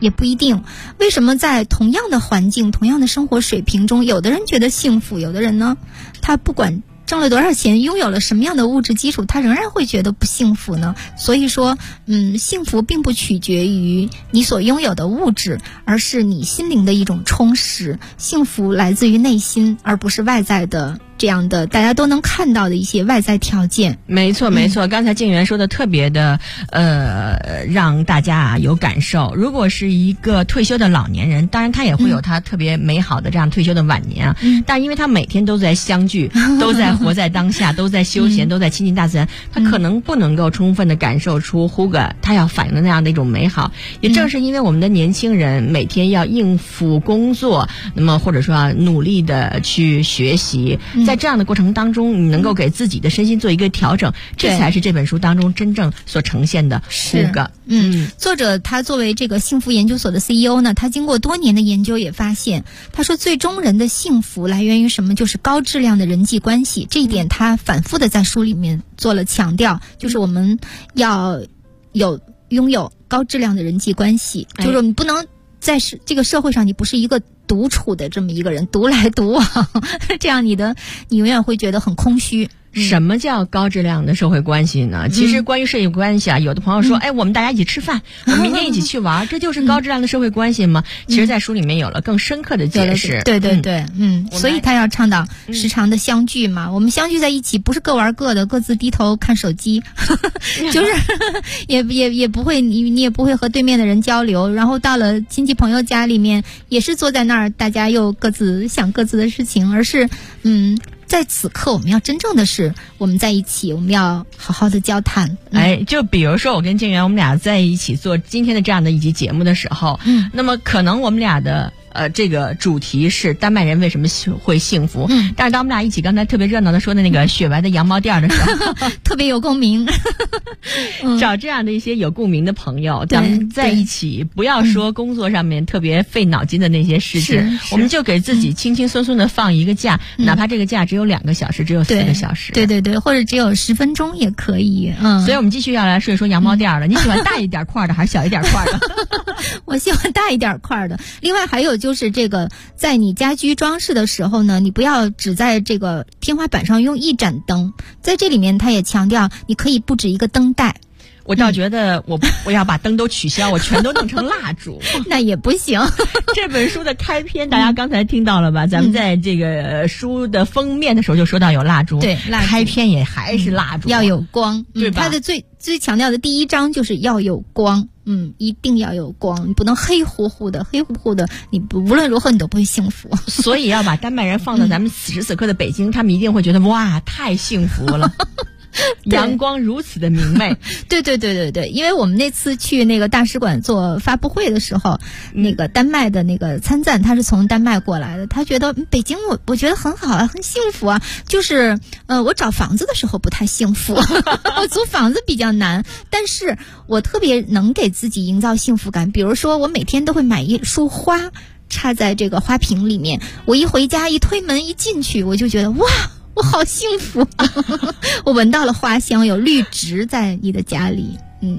也不一定。为什么在同样的环境、同样的生活水平中，有的人觉得幸福，有的人呢，他不管挣了多少钱，拥有了什么样的物质基础，他仍然会觉得不幸福呢？所以说，幸福并不取决于你所拥有的物质，而是你心灵的一种充实。幸福来自于内心，而不是外在的这样的大家都能看到的一些外在条件。 没错没错，刚才静媛说的特别的让大家有感受。如果是一个退休的老年人，当然他也会有他特别美好的这样退休的晚年啊，但因为他每天都在相聚，都在活在当下，都在休闲，都在亲近大自然，他可能不能够充分的感受出胡歌他要反映的那样的一种美好。也正是因为我们的年轻人每天要应付工作，那么或者说努力的去学习，在这样的过程当中，你能够给自己的身心做一个调整，这才是这本书当中真正所呈现的胡歌。 作者他作为这个幸福研究所的 CEO 呢，他经过多年的研究也发现，他说最终人的幸福来源于什么？就是高质量的人际关系。这一点他反复的在书里面做了强调，就是我们要拥有高质量的人际关系，就是你不能在这个社会上，你不是一个独处的这么一个人，独来独往，这样你永远会觉得很空虚。 什么叫高质量的社会关系呢？其实关于社会关系啊，有的朋友说，我们大家一起吃饭，我们明天一起去玩，这就是高质量的社会关系吗？其实在书里面有了更深刻的解释。 对，所以他要倡导时常的相聚嘛。我们相聚在一起，不是各玩各的，各自低头看手机，就是也不会你也不会和对面的人交流。然后到了亲戚朋友家里面，也是坐在那儿，大家又各自想各自的事情，而是在此刻我们要真正的是我们在一起，我们要好好的交谈。 就比如说我跟静媛我们俩在一起做今天的这样的一集节目的时候，那么可能我们俩的这个主题是丹麦人为什么会幸福，但是当我们俩一起刚才特别热闹的说的那个雪白的羊毛店的时候特别有共鸣找这样的一些有共鸣的朋友，咱们在一起，不要说工作上面特别费脑筋的那些事情，我们就给自己轻轻松松的放一个假，哪怕这个假只有2个小时，只有4个小时， 对，或者只有10分钟也可以。 所以我们继续要来说一说羊毛店了。你喜欢大一点块的还是小一点块的？ 我喜欢大一点块的。另外还有就是这个，在你家居装饰的时候呢，你不要只在这个天花板上用一盏灯，在这里面他也强调你可以布置一个灯带。 我倒觉得我要把灯都取消，我全都弄成蜡烛那也不行。 这本书的开篇大家刚才听到了吧，咱们在这个书的封面的时候就说到有蜡烛， 对，蜡烛开篇也还是蜡烛， 要有光， 对吧？ 它的最强调的第一章就是要有光，一定要有光，你不能黑乎乎的，你无论如何你都不会幸福。 所以要把丹麦人放到咱们此时此刻的北京，他们一定会觉得哇，太幸福了。阳光如此的明媚。 对，因为我们那次去那个大使馆做发布会的时候，那个丹麦的那个参赞他是从丹麦过来的，他觉得北京我觉得很好啊，很幸福啊，就是我找房子的时候不太幸福我租房子比较难，但是我特别能给自己营造幸福感。比如说我每天都会买一束花插在这个花瓶里面，我一回家一推门一进去，我就觉得哇，我好幸福我闻到了花香，有绿植在你的家里。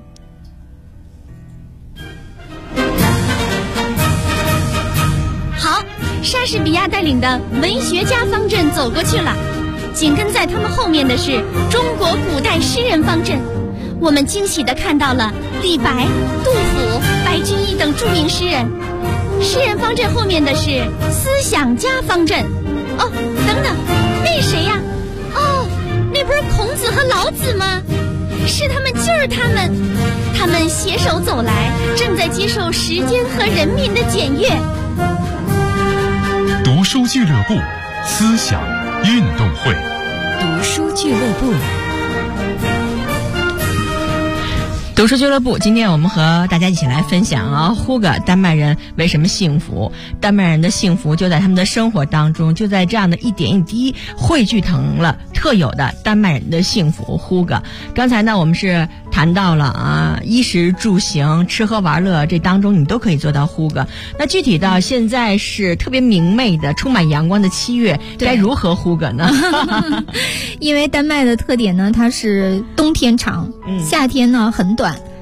好，莎士比亚带领的文学家方阵走过去了，紧跟在他们后面的是中国古代诗人方阵。我们惊喜地看到了李白、杜甫、白居易等著名诗人。诗人方阵后面的是思想家方阵。等等，那谁呀？那不是孔子和老子吗？是他们，就是他们，他们携手走来，正在接受时间和人民的检阅。 读书俱乐部，思想运动会。 读书俱乐部。 读书俱乐部，今天我们和大家一起来分享胡歌丹麦人为什么幸福。丹麦人的幸福就在他们的生活当中，就在这样的一点一滴汇聚成了特有的丹麦人的幸福。胡歌刚才呢我们是谈到了衣食住行吃喝玩乐这当中你都可以做到胡歌。那具体到现在是特别明媚的充满阳光的7月，该如何胡歌呢？ 因为丹麦的特点呢，它是冬天长，夏天呢很短，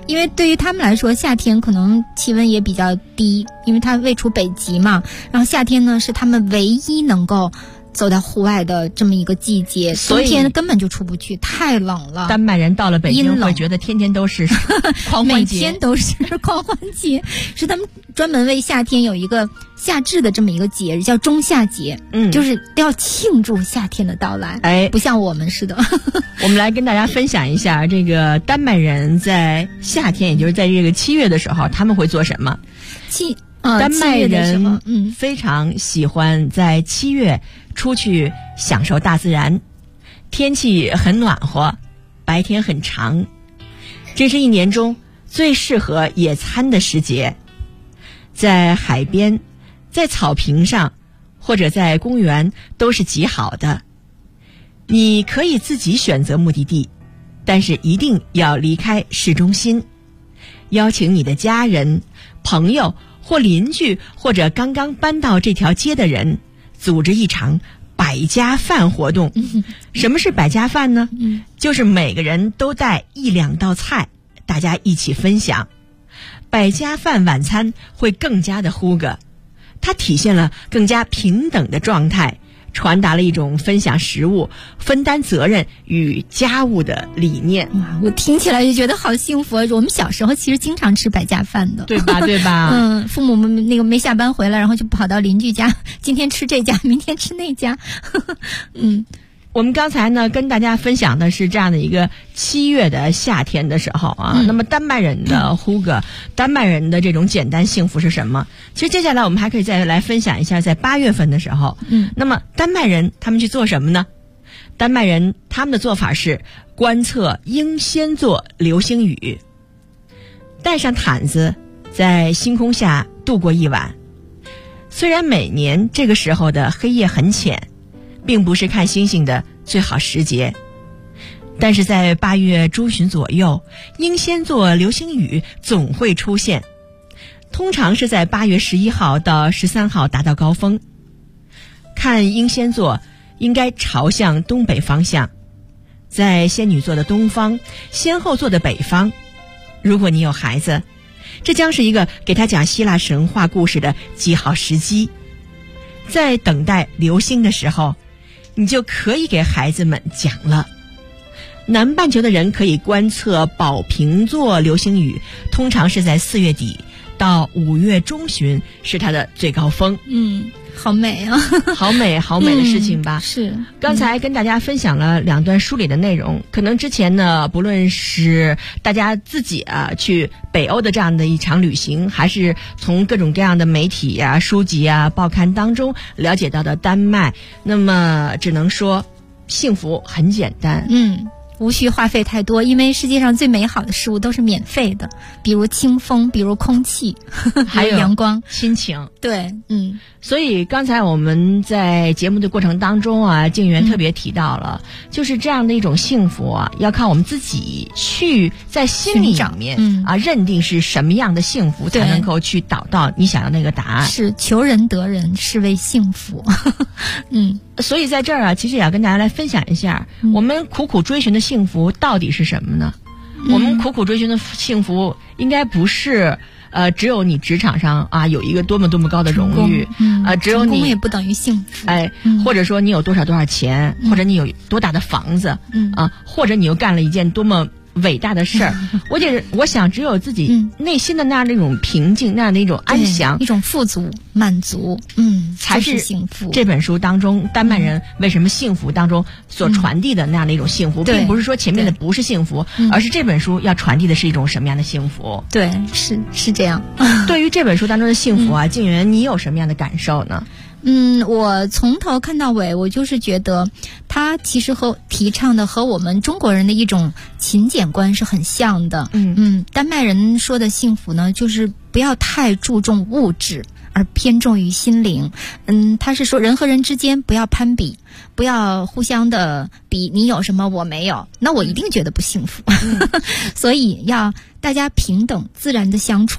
因为对于他们来说，夏天可能气温也比较低，因为它位处北极嘛。然后夏天呢，是他们唯一能够走到户外的这么一个季节，冬天根本就出不去，太冷了。 丹麦人到了北京会觉得天天都是狂欢节， 每天都是狂欢节，是他们专门为夏天有一个夏至的这么一个节日，叫仲夏节，就是要庆祝夏天的到来。哎，不像我们似的。 我们来跟大家分享一下，这个丹麦人在夏天，也就是在这个7月的时候，他们会做什么？丹麦人非常喜欢在7月出去享受大自然，天气很暖和，白天很长，这是一年中最适合野餐的时节。在海边，在草坪上，或者在公园都是极好的。你可以自己选择目的地，但是一定要离开市中心，邀请你的家人、朋友或邻居，或者刚刚搬到这条街的人，组织一场百家饭活动。什么是百家饭呢？就是每个人都带1-2道菜，大家一起分享。百家饭晚餐会更加的呼个，它体现了更加平等的状态，传达了一种分享食物、分担责任与家务的理念。 哇，我听起来就觉得好幸福。我们小时候其实经常吃百家饭的， 对吧？对吧？ 父母们那个没下班回来，然后就跑到邻居家，今天吃这家，明天吃那家。 我们刚才呢跟大家分享的是这样的一个7月的夏天的时候啊，那么丹麦人的呼个，丹麦人的这种简单幸福是什么？其实接下来我们还可以再来分享一下，在8月份的时候，那么丹麦人他们去做什么呢？丹麦人他们的做法是观测英仙座流星雨，带上毯子，在星空下度过一晚。虽然每年这个时候的黑夜很浅，并不是看星星的最好时节，但是在8月中旬左右，英仙座流星雨总会出现，通常是在8月11号到13号达到高峰。看英仙座应该朝向东北方向，在仙女座的东方，仙后座的北方。如果你有孩子，这将是一个给他讲希腊神话故事的极好时机。在等待流星的时候，你就可以给孩子们讲了。南半球的人可以观测宝瓶座流星雨，通常是在4月底到5月中旬是它的最高峰。 好美啊， 好美的事情吧。 是。 刚才跟大家分享了2段书里的内容，可能之前呢，不论是大家自己去北欧的这样的一场旅行，还是从各种各样的媒体书籍报刊当中了解到的丹麦，那么只能说幸福很简单。 无需花费太多，因为世界上最美好的事物都是免费的，比如清风，比如空气，还有阳光、 亲情。 对， 所以刚才我们在节目的过程当中静媛特别提到了，就是这样的一种幸福要靠我们自己去在心里面认定是什么样的幸福，才能够去找到你想要那个答案。 是求人得人，是为幸福。 所以在这儿其实也要跟大家来分享一下，我们苦苦追寻的幸福到底是什么呢？我们苦苦追寻的幸福应该不是只有你职场上有一个多么多么高的荣誉，只有你成功也不等于幸福， 或者说你有多少钱，或者你有多大的房子，或者你又干了一件多么伟大的事儿。我想只有自己内心的那样的一种平静，那样的一种安详， 一种富足满足， 才是幸福。 这本书当中丹麦人为什么幸福当中所传递的那样的一种幸福，并不是说前面的不是幸福，而是这本书要传递的是一种什么样的幸福。 对，是这样。 对于这本书当中的幸福静媛，你有什么样的感受呢？ 我从头看到尾，我就是觉得他其实提倡的和我们中国人的一种勤俭观是很像的。丹麦人说的幸福呢，就是不要太注重物质，而偏重于心灵。他是说人和人之间不要攀比，不要互相的比，你有什么我没有，那我一定觉得不幸福。所以要大家平等自然的相处，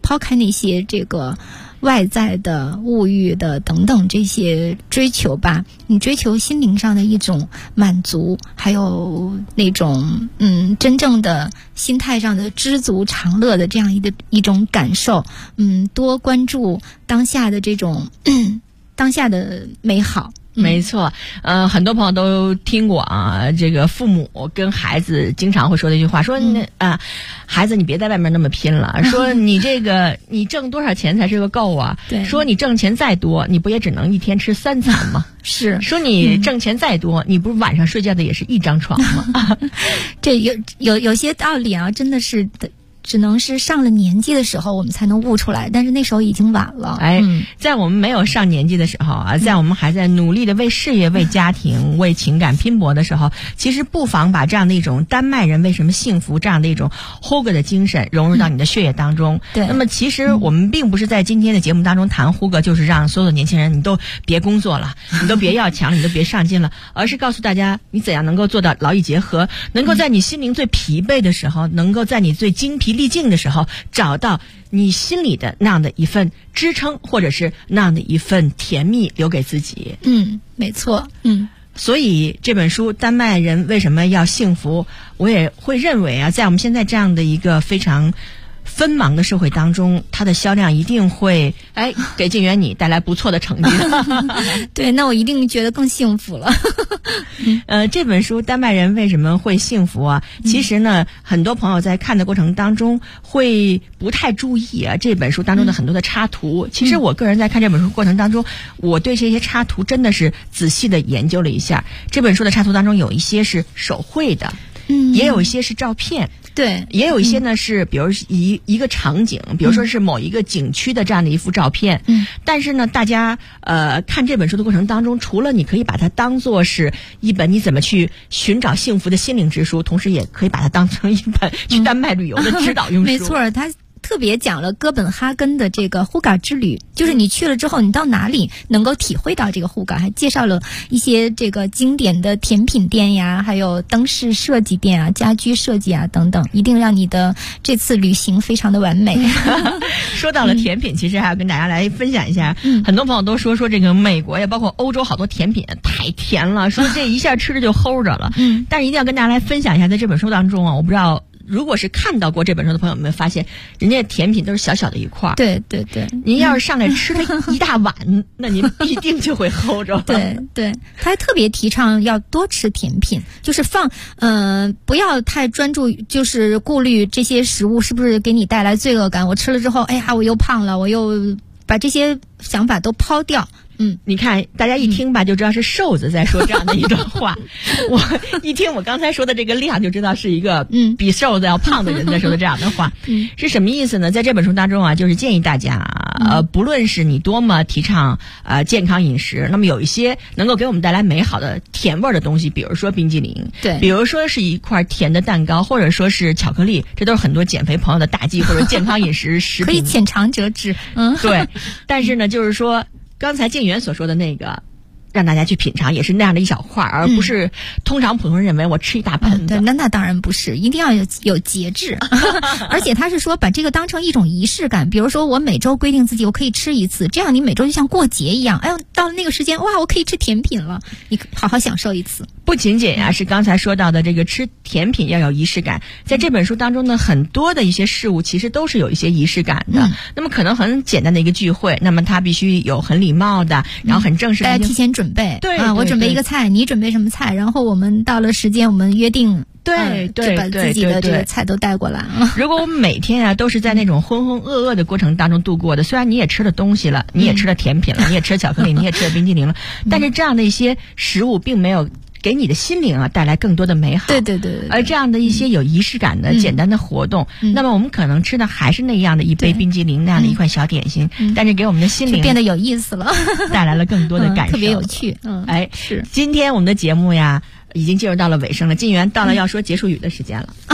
抛开那些这个外在的物欲的等等这些追求吧，你追求心灵上的一种满足，还有那种真正的心态上的知足常乐的这样一种感受，多关注当下的这种当下的美好。 没错，很多朋友都听过啊，这个父母跟孩子经常会说的一句话，说孩子你别在外面那么拼了，说你这个你挣多少钱才是个够啊？ 对，说你挣钱再多，你不也只能一天吃3餐吗？ 是， 说你挣钱再多，你不是晚上睡觉的也是一张床吗？ 这有些道理啊，真的是只能是上了年纪的时候我们才能悟出来，但是那时候已经晚了。 在我们没有上年纪的时候啊，在我们还在努力的为事业、为家庭、为情感拼搏的时候，其实不妨把这样的一种丹麦人为什么幸福这样的一种 Hygge 的精神融入到你的血液当中。 对。 那么其实我们并不是在今天的节目当中谈 Hygge 就是让所有的年轻人你都别工作了，你都别要强了，你都别上进了，而是告诉大家你怎样能够做到劳逸结合，能够在你心灵最疲惫的时候，能够在你最精疲力尽的时候找到你心里的那样的一份支撑，或者是那样的一份甜蜜留给自己。 没错。 所以这本书丹麦人为什么要幸福，我也会认为啊，在我们现在这样的一个非常纷忙的社会当中，它的销量一定会给静媛你带来不错的成绩。 对，那我一定觉得更幸福了。 这本书丹麦人为什么会幸福啊？其实呢，很多朋友在看的过程当中会不太注意啊，这本书当中的很多的插图。其实我个人在看这本书过程当中，我对这些插图真的是仔细的研究了一下。这本书的插图当中有一些是手绘的，也有一些是照片。 对， 也有一些呢是比如一个场景，比如说是某一个景区的这样的一幅照片。但是呢，大家看这本书的过程当中，除了你可以把它当作是一本你怎么去寻找幸福的心灵之书，同时也可以把它当成一本去丹麦旅游的指导用书。 没错，它特别讲了哥本哈根的这个 Hygge 之旅，就是你去了之后，你到哪里能够体会到这个 Hygge，还介绍了一些这个经典的甜品店呀，还有灯饰设计店啊、家居设计啊等等，一定让你的这次旅行非常的完美。 说到了甜品，其实还要跟大家来分享一下，很多朋友都说这个美国呀，包括欧洲好多甜品太甜了，说这一下吃着就齁着了。但是一定要跟大家来分享一下，在这本书当中啊，我不知道如果是看到过这本书的朋友们发现，人家甜品都是小小的一块。 对对对， 您要是上来吃它一大碗，那您必定就会齁着。 对对，他还特别提倡要多吃甜品，就是不要太专注，就是顾虑这些食物是不是给你带来罪恶感。我吃了之后，哎呀，我又胖了，我又把这些想法都抛掉。 你看大家一听吧，就知道是瘦子在说这样的一段话。我一听我刚才说的这个量，就知道是一个比瘦子要胖的人在说的这样的话。是什么意思呢？在这本书当中啊，就是建议大家不论是你多么提倡健康饮食，那么有一些能够给我们带来美好的甜味的东西，比如说冰激凌， 对， 比如说是一块甜的蛋糕，或者说是巧克力，这都是很多减肥朋友的大忌或者健康饮食食品。 可以浅尝辄止。 对，但是呢，就是说刚才静媛所说的那个，让大家去品尝，也是那样的一小块，而不是通常普通人认为我吃一大盆子。 对，那当然不是，一定要有节制。而且他是说把这个当成一种仪式感，比如说我每周规定自己我可以吃一次，这样你每周就像过节一样。哎呦，到了那个时间，哇，我可以吃甜品了，你好好享受一次。 不仅仅是刚才说到的这个吃甜品要有仪式感，在这本书当中呢，很多的一些事物其实都是有一些仪式感的。那么可能很简单的一个聚会，那么它必须有很礼貌的，然后很正式的， 大家提前准备。 对我准备一个菜，你准备什么菜，然后我们到了时间我们约定。 对， 把自己的这个菜都带过来。 如果我们每天都是在那种浑浑噩噩的过程当中度过的，虽然你也吃了东西了，你也吃了甜品了，你也吃了巧克力，你也吃了冰激凌了，但是这样的一些食物并没有给你的心灵带来更多的美好。 对。 而这样的一些有仪式感的简单的活动，那么我们可能吃的还是那样的一杯冰激凌，那样的一块小点心，但是给我们的心灵变得有意思了， 带来了更多的感受， 特别有趣。 是。今天我们的节目呀，已经进入到了尾声了，静媛到了要说结束语的时间了。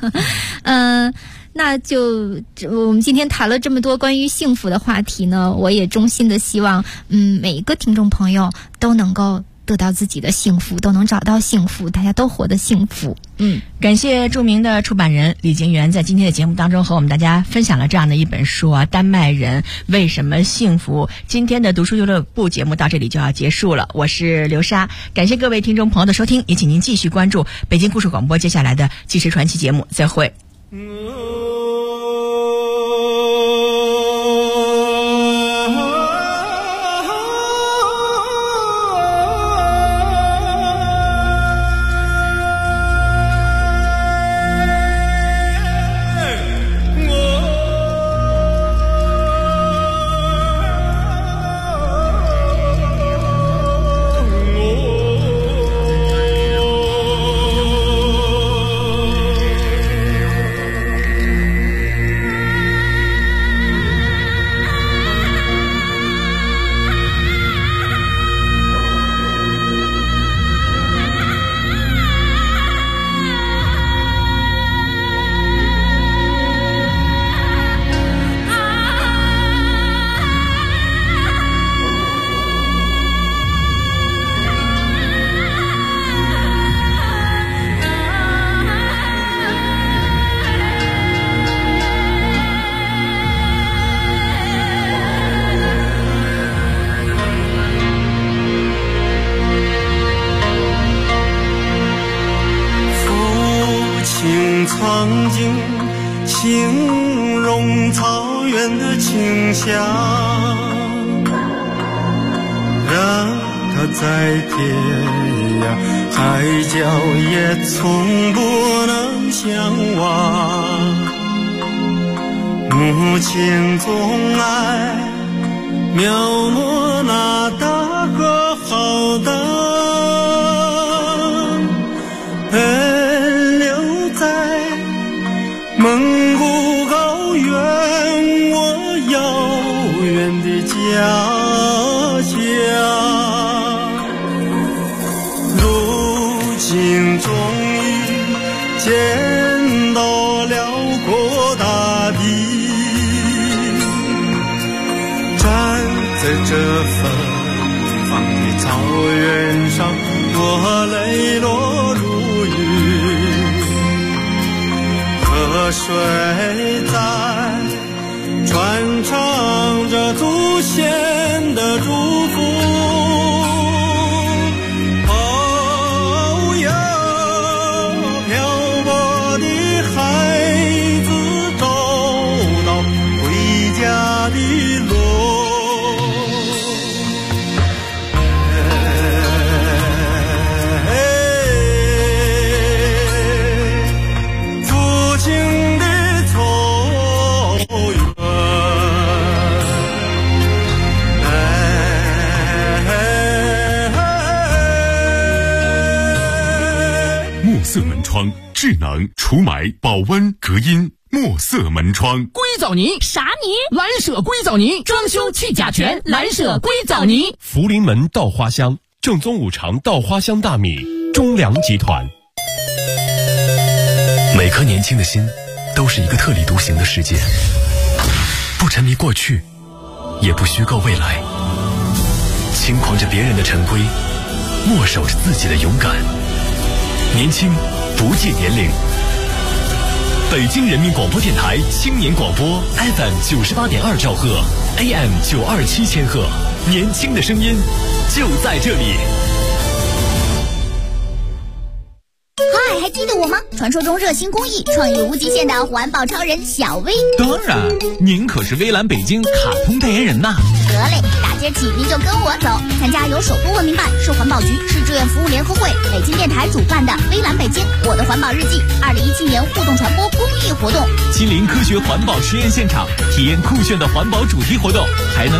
那就我们今天谈了这么多关于幸福的话题呢，我也衷心的希望每一个听众朋友都能够得到自己的幸福，都能找到幸福，大家都活得幸福。 感谢著名的出版人李金源在今天的节目当中和我们大家分享了这样的一本书啊，丹麦人为什么幸福。今天的读书俱乐部节目到这里就要结束了，我是刘莎，感谢各位听众朋友的收听，也请您继续关注北京故事广播接下来的纪实传奇节目，再会。 曾经形容草原的清香，让它在天涯海角也从不能相忘。母亲总爱描摹那大河浩荡，蒙古高原，我遥远的家乡，如今终于见到辽阔大地，站在这芬芳的草原上，我泪落如雨。河水在传唱着祖先的祝福，哦哟，漂泊的孩子找到回家的路。 墨色门窗，智能除霾、保温、隔音。墨色门窗， 硅藻泥啥泥？ 蓝舍硅藻泥，装修去甲醛，蓝舍硅藻泥。 福临门稻花香，正宗五常稻花香大米，中粮集团。 每颗年轻的心，都是一个特立独行的世界，不沉迷过去，也不虚构未来，轻狂着别人的陈规，默守着自己的勇敢。年轻不戒年龄。北京人民广播电台青年广播 FM 98.2兆赫 AM 927千赫，年轻的声音就在这里。 嗨，还记得我吗？传说中热心公益、创意无极限的环保超人小薇。 当然，您可是微蓝北京卡通代言人呐。 得嘞，大街起您就跟我走，参加由首都文明办、市环保局、市志愿服务联合会、北京电台主办的微蓝北京我的环保日记2017年互动传播公益活动， 亲临科学环保实验现场，体验酷炫的环保主题活动，还能